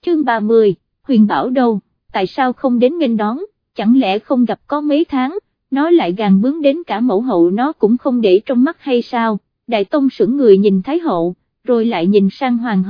chương 30, Huyền Bảo đâu, tại sao không đến nghênh đón, chẳng lẽ không gặp có mấy tháng, nó lại gàn bướng đến cả mẫu hậu nó cũng không để trong mắt hay sao? Đại tông sững người nhìn Thái hậu, rồi lại nhìn sang hoàng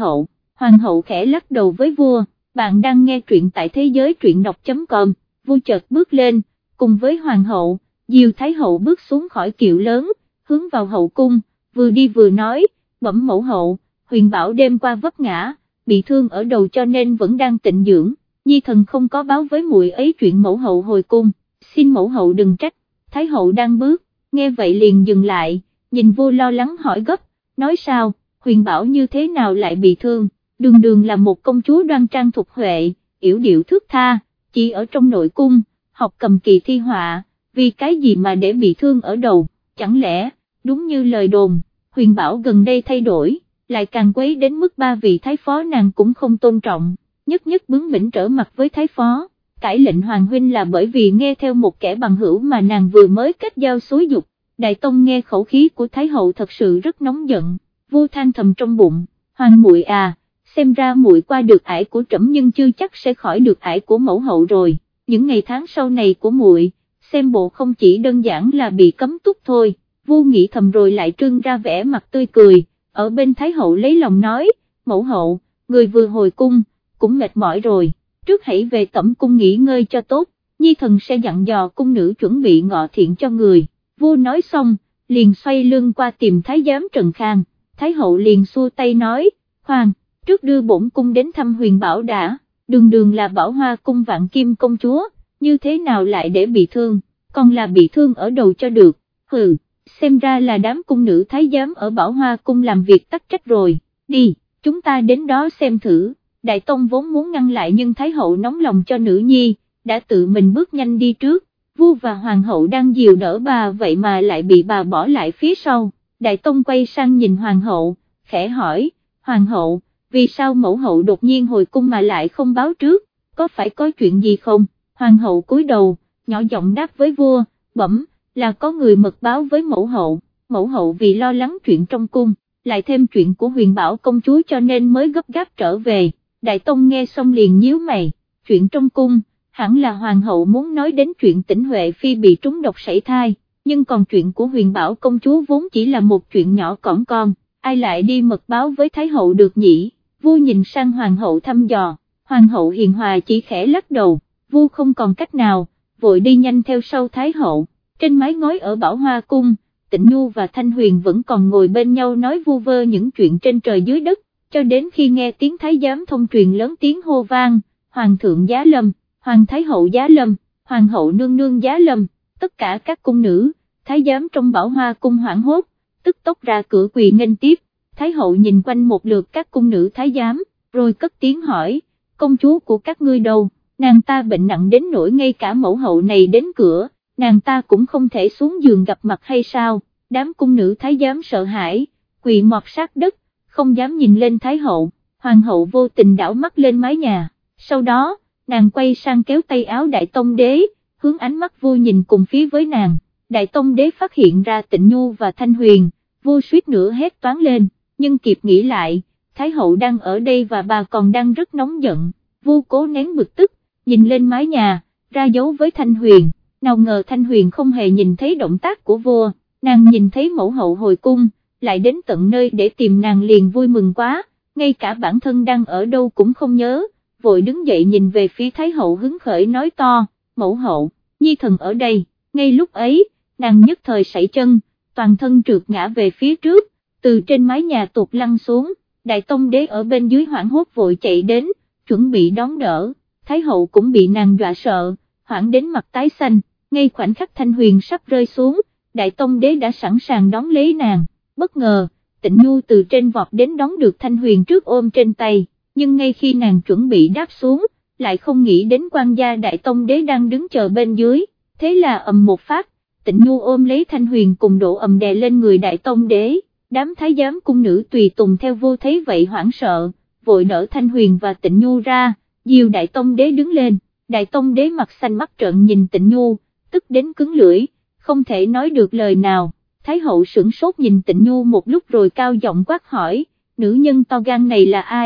hậu khẽ lắc đầu với vua, bạn đang nghe truyện tại thế giới truyện đọc.com, vua chợt bước lên, cùng với hoàng hậu, dìu Thái hậu bước xuống khỏi kiệu lớn, hướng vào hậu cung, vừa đi vừa nói, bẩm mẫu hậu, Huyền Bảo đêm qua vấp ngã, bị thương ở đầu cho nên vẫn đang tịnh dưỡng, nhi thần không có báo với muội ấy chuyện mẫu hậu hồi cung, xin mẫu hậu đừng trách. Thái hậu đang bước, nghe vậy liền dừng lại, nhìn vua lo lắng hỏi gấp, nói sao, Huyền Bảo như thế nào lại bị thương, đường là một công chúa đoan trang thục huệ, yểu điệu thước tha, chỉ ở trong nội cung, học cầm kỳ thi họa, vì cái gì mà để bị thương ở đầu, chẳng lẽ, đúng như lời đồn, Huyền Bảo gần đây thay đổi, lại càng quấy đến mức ba vị thái phó nàng cũng không tôn trọng, nhất bướng bỉnh trở mặt với thái phó. Cải lệnh hoàng huynh là bởi vì nghe theo một kẻ bằng hữu mà nàng vừa mới kết giao xúi dục. Đại tông nghe khẩu khí của thái hậu thật sự rất nóng giận, vua than thầm trong bụng, hoàng muội à, xem ra muội qua được ải của trẫm nhưng chưa chắc sẽ khỏi được ải của mẫu hậu rồi, những ngày tháng sau này của muội, xem bộ không chỉ đơn giản là bị cấm túc thôi. Vua nghĩ thầm rồi lại trưng ra vẻ mặt tươi cười, ở bên thái hậu lấy lòng nói, mẫu hậu, người vừa hồi cung, cũng mệt mỏi rồi. Trước hãy về tẩm cung nghỉ ngơi cho tốt, nhi thần sẽ dặn dò cung nữ chuẩn bị ngọ thiện cho người. Vua nói xong, liền xoay lưng qua tìm thái giám Trần Khang, thái hậu liền xua tay nói, khoan, trước đưa bổn cung đến thăm Huyền Bảo đã, đường là Bảo Hoa cung Vạn Kim công chúa, như thế nào lại để bị thương, còn là bị thương ở đầu cho được, hừ, xem ra là đám cung nữ thái giám ở Bảo Hoa cung làm việc tắc trách rồi, đi, chúng ta đến đó xem thử. Đại tông vốn muốn ngăn lại nhưng thái hậu nóng lòng cho nữ nhi, đã tự mình bước nhanh đi trước, vua và hoàng hậu đang dìu đỡ bà vậy mà lại bị bà bỏ lại phía sau. Đại tông quay sang nhìn hoàng hậu, khẽ hỏi, hoàng hậu, vì sao mẫu hậu đột nhiên hồi cung mà lại không báo trước, có phải có chuyện gì không? Hoàng hậu cúi đầu, nhỏ giọng đáp với vua, bẩm, là có người mật báo với mẫu hậu vì lo lắng chuyện trong cung, lại thêm chuyện của Huyền Bảo công chúa cho nên mới gấp gáp trở về. Đại tông nghe xong liền nhíu mày, chuyện trong cung, hẳn là hoàng hậu muốn nói đến chuyện Tĩnh Huệ Phi bị trúng độc sảy thai, nhưng còn chuyện của Huyền Bảo công chúa vốn chỉ là một chuyện nhỏ cỏn con, ai lại đi mật báo với thái hậu được nhỉ? Vua nhìn sang hoàng hậu thăm dò, hoàng hậu hiền hòa chỉ khẽ lắc đầu, vua không còn cách nào, vội đi nhanh theo sau thái hậu. Trên mái ngói ở Bảo Hoa cung, Tịnh Nhu và Thanh Huyền vẫn còn ngồi bên nhau nói vu vơ những chuyện trên trời dưới đất, cho đến khi nghe tiếng thái giám thông truyền lớn tiếng hô vang, hoàng thượng giá lâm, hoàng thái hậu giá lâm, hoàng hậu nương nương giá lâm, tất cả các cung nữ, thái giám trong Bảo Hoa cung hoảng hốt, tức tốc ra cửa quỳ nghênh tiếp. Thái hậu nhìn quanh một lượt các cung nữ thái giám, rồi cất tiếng hỏi, công chúa của các ngươi đâu, nàng ta bệnh nặng đến nỗi ngay cả mẫu hậu này đến cửa, nàng ta cũng không thể xuống giường gặp mặt hay sao? Đám cung nữ thái giám sợ hãi, quỳ mọp sát đất, không dám nhìn lên thái hậu. Hoàng hậu vô tình đảo mắt lên mái nhà, sau đó, nàng quay sang kéo tay áo đại tông đế, hướng ánh mắt vua nhìn cùng phía với nàng. Đại tông đế phát hiện ra Tịnh Nhu và Thanh Huyền, vua suýt nữa hét toáng lên, nhưng kịp nghĩ lại, thái hậu đang ở đây và bà còn đang rất nóng giận, vua cố nén bực tức, nhìn lên mái nhà, ra dấu với Thanh Huyền, nào ngờ Thanh Huyền không hề nhìn thấy động tác của vua, nàng nhìn thấy mẫu hậu hồi cung, lại đến tận nơi để tìm nàng liền vui mừng quá, ngay cả bản thân đang ở đâu cũng không nhớ, vội đứng dậy nhìn về phía thái hậu hứng khởi nói to, mẫu hậu, nhi thần ở đây. Ngay lúc ấy, nàng nhất thời sảy chân, toàn thân trượt ngã về phía trước, từ trên mái nhà tụt lăn xuống, đại tông đế ở bên dưới hoảng hốt vội chạy đến, chuẩn bị đón đỡ, thái hậu cũng bị nàng dọa sợ, hoảng đến mặt tái xanh, ngay khoảnh khắc Thanh Huyền sắp rơi xuống, đại tông đế đã sẵn sàng đón lấy nàng, bất ngờ, Tịnh Nhu từ trên vọt đến đón được Thanh Huyền trước ôm trên tay, nhưng ngay khi nàng chuẩn bị đáp xuống, lại không nghĩ đến quan gia đại tông đế đang đứng chờ bên dưới, thế là ầm một phát, Tịnh Nhu ôm lấy Thanh Huyền cùng đổ ầm đè lên người đại tông đế, đám thái giám cung nữ tùy tùng theo vô thấy vậy hoảng sợ, vội đỡ Thanh Huyền và Tịnh Nhu ra, dìu đại tông đế đứng lên, đại tông đế mặt xanh mắt trợn nhìn Tịnh Nhu, tức đến cứng lưỡi, không thể nói được lời nào. Thái hậu sửng sốt nhìn Tịnh Nhu một lúc rồi cao giọng quát hỏi, nữ nhân to gan này là ai,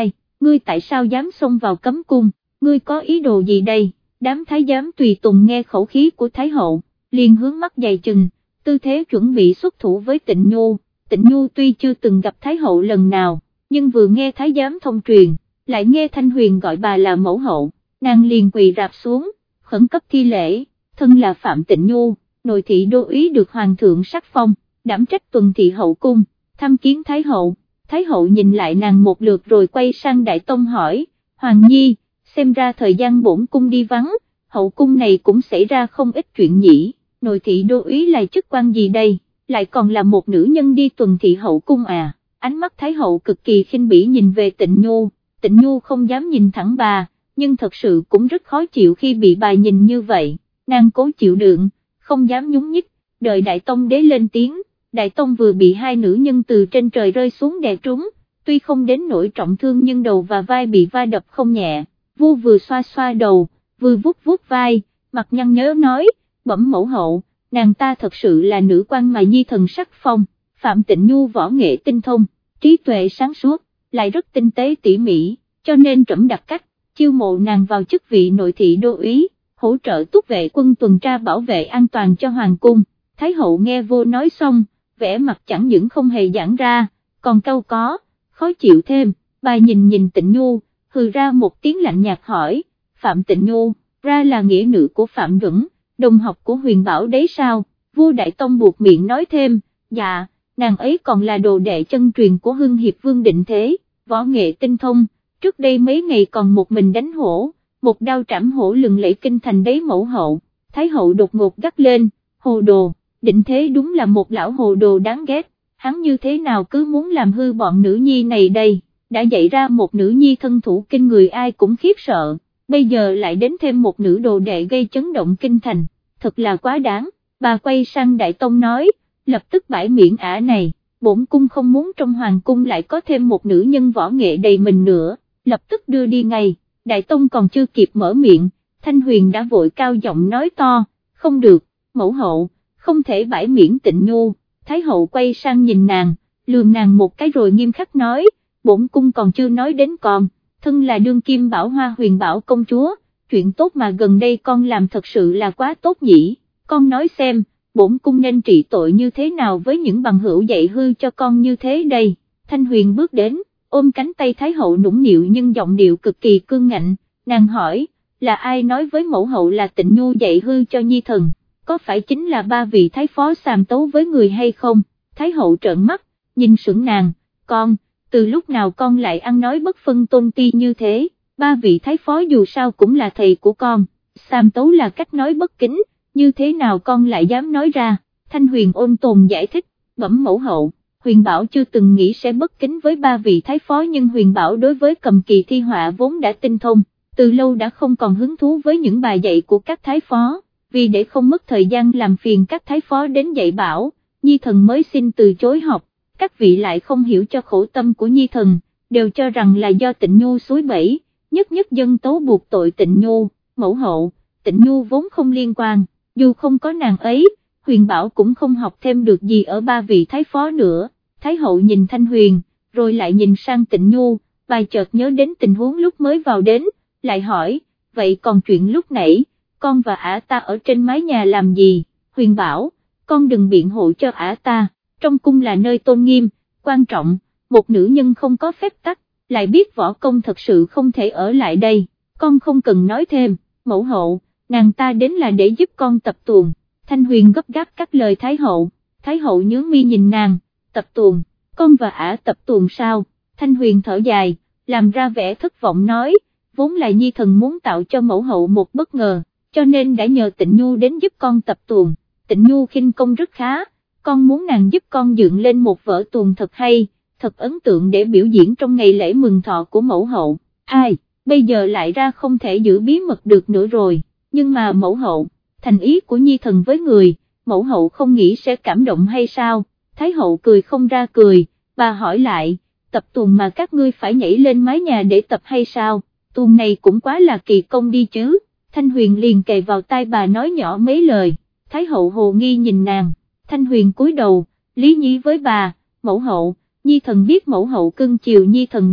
ngươi tại sao dám xông vào cấm cung, ngươi có ý đồ gì đây? Đám thái giám tùy tùng nghe khẩu khí của Thái hậu, liền hướng mắt dày chừng, tư thế chuẩn bị xuất thủ với Tịnh Nhu. Tịnh Nhu tuy chưa từng gặp Thái hậu lần nào, nhưng vừa nghe thái giám thông truyền, lại nghe Thanh Huyền gọi bà là mẫu hậu, nàng liền quỳ rạp xuống, khẩn cấp thi lễ, thân là Phạm Tịnh Nhu, nội thị đô úy được hoàng thượng sắc phong, đảm trách tuần thị hậu cung, thăm kiến Thái hậu. Thái hậu nhìn lại nàng một lượt rồi quay sang Đại Tông hỏi, Hoàng Nhi, xem ra thời gian bổn cung đi vắng, hậu cung này cũng xảy ra không ít chuyện nhỉ, nội thị đô úy là chức quan gì đây, lại còn là một nữ nhân đi tuần thị hậu cung à? Ánh mắt Thái hậu cực kỳ khinh bỉ nhìn về Tịnh Nhu không dám nhìn thẳng bà, nhưng thật sự cũng rất khó chịu khi bị bà nhìn như vậy, nàng cố chịu đựng, không dám nhúng nhích, đợi Đại Tông đế lên tiếng. Đại Tông vừa bị hai nữ nhân từ trên trời rơi xuống đè trúng, tuy không đến nỗi trọng thương nhưng đầu và vai bị va đập không nhẹ, vua vừa xoa xoa đầu, vừa vuốt vuốt vai, mặt nhăn nhớ nói, bẩm mẫu hậu, nàng ta thật sự là nữ quan mà nhi thần sắc phong. Phạm Tịnh Nhu võ nghệ tinh thông, trí tuệ sáng suốt, lại rất tinh tế tỉ mỉ, cho nên trẫm đặt cách, chiêu mộ nàng vào chức vị nội thị đô úy, hỗ trợ túc vệ quân tuần tra bảo vệ an toàn cho hoàng cung. Thái hậu nghe vô nói xong, vẻ mặt chẳng những không hề giãn ra, còn cau có, khó chịu thêm, bà nhìn Tịnh Nhu, hừ ra một tiếng lạnh nhạt hỏi, Phạm Tịnh Nhu, ra là nghĩa nữ của Phạm Duẩn, đồng học của Huyền Bảo đấy sao? Vua Đại Tông buộc miệng nói thêm, dạ, nàng ấy còn là đồ đệ chân truyền của Hưng Hiệp Vương Định Thế, võ nghệ tinh thông, trước đây mấy ngày còn một mình đánh hổ, một đao trảm hổ lừng lẫy kinh thành đấy mẫu hậu. Thái hậu đột ngột gắt lên, hồ đồ. Định Thế đúng là một lão hồ đồ đáng ghét, hắn như thế nào cứ muốn làm hư bọn nữ nhi này đây, đã dạy ra một nữ nhi thân thủ kinh người ai cũng khiếp sợ, bây giờ lại đến thêm một nữ đồ đệ gây chấn động kinh thành, thật là quá đáng. Bà quay sang Đại Tông nói, lập tức bãi miễn ả này, bổn cung không muốn trong hoàng cung lại có thêm một nữ nhân võ nghệ đầy mình nữa, lập tức đưa đi ngay. Đại Tông còn chưa kịp mở miệng, Thanh Huyền đã vội cao giọng nói to, không được, mẫu hậu, không thể bãi miễn Tịnh Nhu. Thái hậu quay sang nhìn nàng, lườm nàng một cái rồi nghiêm khắc nói, bổn cung còn chưa nói đến con, thân là đương kim bảo hoa Huyền Bảo công chúa, chuyện tốt mà gần đây con làm thật sự là quá tốt nhỉ, con nói xem, bổn cung nên trị tội như thế nào với những bằng hữu dạy hư cho con như thế đây. Thanh Huyền bước đến, ôm cánh tay Thái hậu nũng nịu nhưng giọng điệu cực kỳ cương ngạnh, nàng hỏi, là ai nói với mẫu hậu là Tịnh Nhu dạy hư cho nhi thần? Có phải chính là ba vị thái phó xàm tấu với người hay không? Thái hậu trợn mắt, nhìn sững nàng, con, từ lúc nào con lại ăn nói bất phân tôn ti như thế, ba vị thái phó dù sao cũng là thầy của con, xàm tấu là cách nói bất kính, như thế nào con lại dám nói ra? Thanh Huyền ôn tồn giải thích, bẩm mẫu hậu, Huyền Bảo chưa từng nghĩ sẽ bất kính với ba vị thái phó nhưng Huyền Bảo đối với cầm kỳ thi họa vốn đã tinh thông, từ lâu đã không còn hứng thú với những bài dạy của các thái phó. Vì để không mất thời gian làm phiền các thái phó đến dạy bảo, nhi thần mới xin từ chối học, các vị lại không hiểu cho khổ tâm của nhi thần, đều cho rằng là do Tịnh Nhu xúi bẫy, nhất dân tấu buộc tội Tịnh Nhu. Mẫu hậu, Tịnh Nhu vốn không liên quan, dù không có nàng ấy, Huyền Bảo cũng không học thêm được gì ở ba vị thái phó nữa. Thái hậu nhìn Thanh Huyền, rồi lại nhìn sang Tịnh Nhu, bà chợt nhớ đến tình huống lúc mới vào đến, lại hỏi, vậy còn chuyện lúc nãy, con và ả ta ở trên mái nhà làm gì? Huyền Bảo, con đừng biện hộ cho ả ta, trong cung là nơi tôn nghiêm, quan trọng, một nữ nhân không có phép tắc, lại biết võ công thật sự không thể ở lại đây, con không cần nói thêm, mẫu hậu, nàng ta đến là để giúp con tập tuồng. Thanh Huyền gấp gáp cắt lời Thái hậu nhướng mi nhìn nàng, tập tuồng, con và ả tập tuồng sao? Thanh Huyền thở dài, làm ra vẻ thất vọng nói, vốn là nhi thần muốn tạo cho mẫu hậu một bất ngờ, cho nên đã nhờ Tịnh Nhu đến giúp con tập tuồng. Tịnh Nhu khinh công rất khá, con muốn nàng giúp con dựng lên một vở tuồng thật hay, thật ấn tượng để biểu diễn trong ngày lễ mừng thọ của mẫu hậu. Ai, bây giờ lại ra không thể giữ bí mật được nữa rồi, nhưng mà mẫu hậu, thành ý của nhi thần với người, mẫu hậu không nghĩ sẽ cảm động hay sao? Thái hậu cười không ra cười, bà hỏi lại, tập tuồng mà các ngươi phải nhảy lên mái nhà để tập hay sao? Tuồng này cũng quá là kỳ công đi chứ. Thanh Huyền liền kề vào tai bà nói nhỏ mấy lời, Thái hậu hồ nghi nhìn nàng, Thanh Huyền cúi đầu, lý nhí với bà, mẫu hậu, nhi thần biết mẫu hậu cưng chiều nhi thần nhất,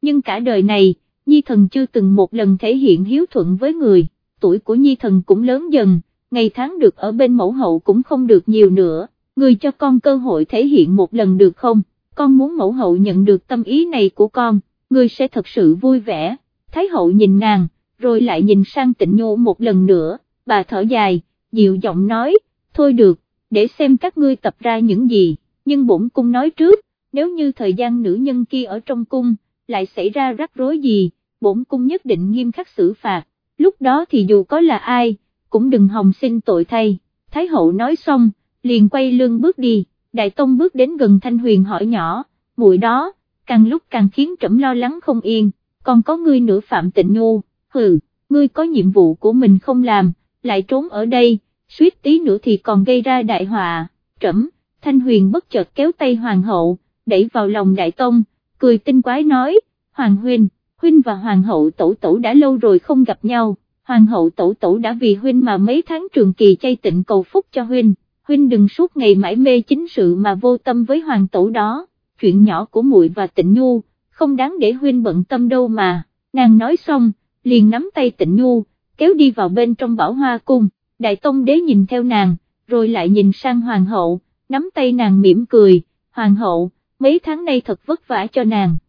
nhưng cả đời này, Nhi Thần chưa từng một lần thể hiện hiếu thuận với người, tuổi của Nhi Thần cũng lớn dần, ngày tháng được ở bên mẫu hậu cũng không được nhiều nữa, người cho con cơ hội thể hiện một lần được không, con muốn mẫu hậu nhận được tâm ý này của con, người sẽ thật sự vui vẻ. Thái hậu nhìn nàng, rồi lại nhìn sang Tịnh Nhu một lần nữa, bà thở dài, dịu giọng nói, thôi được, để xem các ngươi tập ra những gì, nhưng bổn cung nói trước, nếu như thời gian nữ nhân kia ở trong cung, lại xảy ra rắc rối gì, bổn cung nhất định nghiêm khắc xử phạt, lúc đó thì dù có là ai, cũng đừng hòng xin tội thay. Thái hậu nói xong, liền quay lưng bước đi, Đại Tông bước đến gần Thanh Huyền hỏi nhỏ, muội đó, càng lúc càng khiến trẫm lo lắng không yên, còn có ngươi nữa Phạm Tịnh Nhu, hừ, ngươi có nhiệm vụ của mình không làm, lại trốn ở đây, suýt tí nữa thì còn gây ra đại họa, trẫm. Thanh Huyền bất chợt kéo tay Hoàng hậu, đẩy vào lòng Đại Tông, cười tinh quái nói, Hoàng huynh và Hoàng hậu tẩu tẩu đã lâu rồi không gặp nhau, Hoàng hậu tẩu tẩu đã vì huynh mà mấy tháng trường kỳ chay tịnh cầu phúc cho huynh đừng suốt ngày mãi mê chính sự mà vô tâm với Hoàng tẩu đó, chuyện nhỏ của muội và Tịnh Nhu, không đáng để huynh bận tâm đâu mà, nàng nói xong, liền nắm tay Tịnh Nhu, kéo đi vào bên trong Bảo Hoa cung, Đại Tông đế nhìn theo nàng, rồi lại nhìn sang Hoàng hậu, nắm tay nàng mỉm cười, Hoàng hậu, mấy tháng nay thật vất vả cho nàng,